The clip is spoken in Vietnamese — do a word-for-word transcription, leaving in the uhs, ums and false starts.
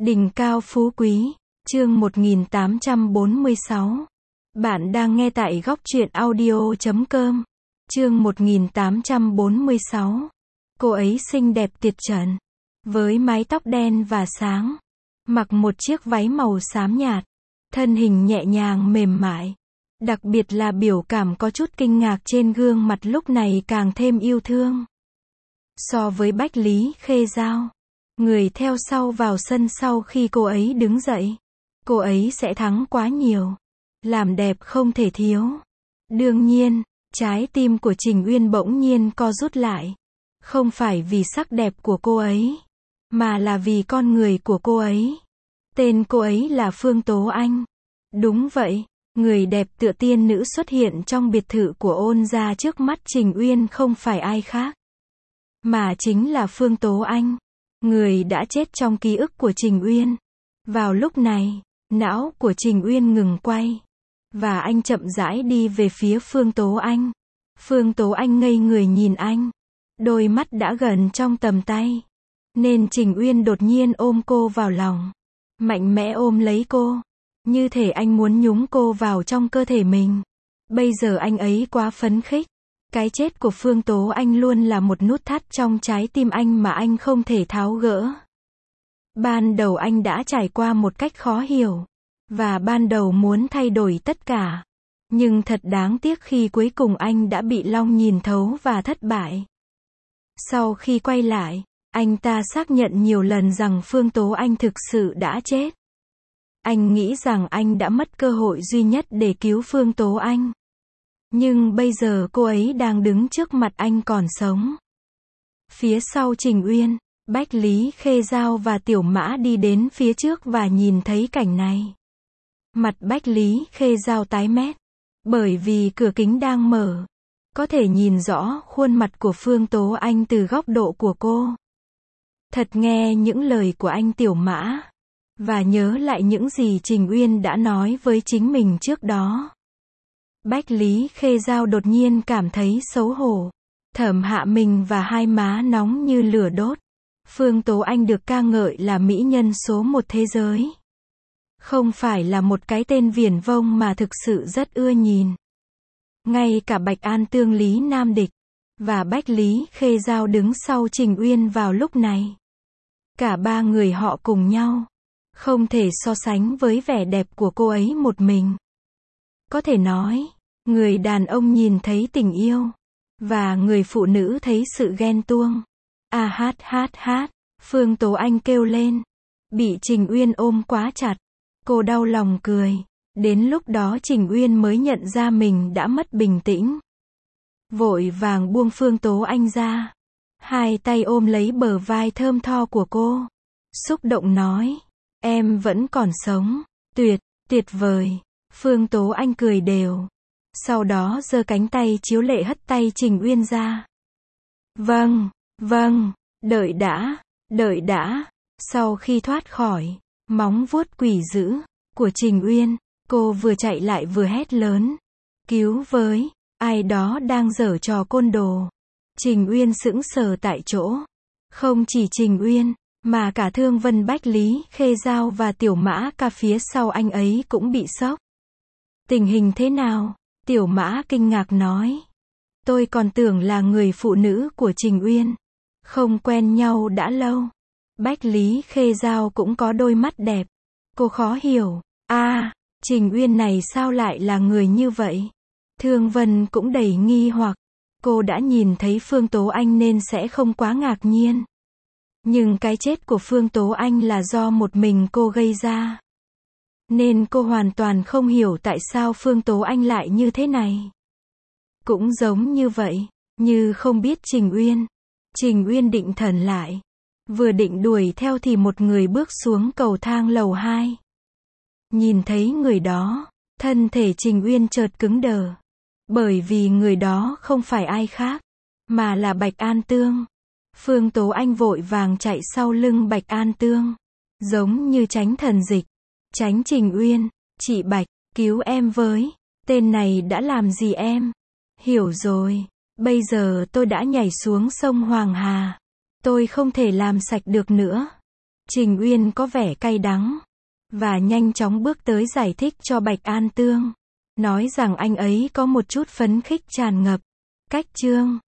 Đỉnh cao phú quý, chương một nghìn tám trăm bốn mươi sáu. Bạn đang nghe tại góc truyện audio chấm com. Chương một nghìn tám trăm bốn mươi sáu. Cô ấy xinh đẹp tuyệt trần, với mái tóc đen và sáng, mặc một chiếc váy màu xám nhạt, thân hình nhẹ nhàng mềm mại. Đặc biệt là biểu cảm có chút kinh ngạc trên gương mặt lúc này càng thêm yêu thương. So với Bách Lý Khê Dao, người theo sau vào sân sau khi cô ấy đứng dậy, cô ấy sẽ thắng quá nhiều. Làm đẹp không thể thiếu. Đương nhiên, trái tim của Trình Uyên bỗng nhiên co rút lại. Không phải vì sắc đẹp của cô ấy, mà là vì con người của cô ấy. Tên cô ấy là Phương Tố Anh. Đúng vậy, người đẹp tựa tiên nữ xuất hiện trong biệt thự của Ôn gia trước mắt Trình Uyên không phải ai khác, mà chính là Phương Tố Anh, người đã chết trong ký ức của Trình Uyên. Vào lúc này, não của Trình Uyên ngừng quay, và anh chậm rãi đi về phía Phương Tố Anh. Phương Tố Anh ngây người nhìn anh, đôi mắt đã gần trong tầm tay, nên Trình Uyên đột nhiên ôm cô vào lòng, mạnh mẽ ôm lấy cô, như thể anh muốn nhúng cô vào trong cơ thể mình. Bây giờ anh ấy quá phấn khích. Cái chết của Phương Tố Anh luôn là một nút thắt trong trái tim anh mà anh không thể tháo gỡ. Ban đầu anh đã trải qua một cách khó hiểu, và ban đầu muốn thay đổi tất cả. Nhưng thật đáng tiếc khi cuối cùng anh đã bị Long nhìn thấu và thất bại. Sau khi quay lại, anh ta xác nhận nhiều lần rằng Phương Tố Anh thực sự đã chết. Anh nghĩ rằng anh đã mất cơ hội duy nhất để cứu Phương Tố Anh. Nhưng bây giờ cô ấy đang đứng trước mặt anh còn sống. Phía sau Trình Uyên, Bách Lý Khê Dao và Tiểu Mã đi đến phía trước và nhìn thấy cảnh này. Mặt Bách Lý Khê Dao tái mét, bởi vì cửa kính đang mở, có thể nhìn rõ khuôn mặt của Phương Tố Anh từ góc độ của cô. Thật nghe những lời của anh Tiểu Mã, và nhớ lại những gì Trình Uyên đã nói với chính mình trước đó. Bách Lý Khê Dao đột nhiên cảm thấy xấu hổ, thởm hạ mình và hai má nóng như lửa đốt. Phương Tố Anh được ca ngợi là mỹ nhân số một thế giới. Không phải là một cái tên viển vông mà thực sự rất ưa nhìn. Ngay cả Bạch An Tương Lý Nam Địch và Bách Lý Khê Dao đứng sau Trình Uyên vào lúc này. Cả ba người họ cùng nhau, không thể so sánh với vẻ đẹp của cô ấy một mình. Có thể nói, người đàn ông nhìn thấy tình yêu, và người phụ nữ thấy sự ghen tuông. À hát hát hát, Phương Tố Anh kêu lên. Bị Trình Uyên ôm quá chặt, cô đau lòng cười. Đến lúc đó Trình Uyên mới nhận ra mình đã mất bình tĩnh. Vội vàng buông Phương Tố Anh ra, hai tay ôm lấy bờ vai thơm tho của cô, xúc động nói, em vẫn còn sống, tuyệt, tuyệt vời. Phương Tố Anh cười đều, sau đó giơ cánh tay chiếu lệ hất tay Trình Uyên ra. Vâng, vâng, đợi đã, đợi đã. Sau khi thoát khỏi móng vuốt quỷ dữ của Trình Uyên, cô vừa chạy lại vừa hét lớn, cứu với, ai đó đang giở trò côn đồ. Trình Uyên sững sờ tại chỗ. Không chỉ Trình Uyên, mà cả Thương Vân, Bách Lý Khê Dao và Tiểu Mã Ca phía sau anh ấy cũng bị sốc. Tình hình thế nào? Tiểu Mã kinh ngạc nói. Tôi còn tưởng là người phụ nữ của Trình Uyên. Không quen nhau đã lâu. Bách Lý Khê Dao cũng có đôi mắt đẹp. Cô khó hiểu. À, Trình Uyên này sao lại là người như vậy? Thương Vân cũng đầy nghi hoặc. Cô đã nhìn thấy Phương Tố Anh nên sẽ không quá ngạc nhiên. Nhưng cái chết của Phương Tố Anh là do một mình cô gây ra, nên cô hoàn toàn không hiểu tại sao Phương Tố Anh lại như thế này. Cũng giống như vậy, như không biết Trình Uyên. Trình Uyên định thần lại, vừa định đuổi theo thì một người bước xuống cầu thang lầu hai. Nhìn thấy người đó, thân thể Trình Uyên chợt cứng đờ, bởi vì người đó không phải ai khác, mà là Bạch An Tương. Phương Tố Anh vội vàng chạy sau lưng Bạch An Tương, giống như tránh thần dịch. Tránh Trình Uyên, chị Bạch, cứu em với, tên này đã làm gì em? Hiểu rồi, bây giờ tôi đã nhảy xuống sông Hoàng Hà, tôi không thể làm sạch được nữa. Trình Uyên có vẻ cay đắng, và nhanh chóng bước tới giải thích cho Bạch An Tương, nói rằng anh ấy có một chút phấn khích tràn ngập. Cách chương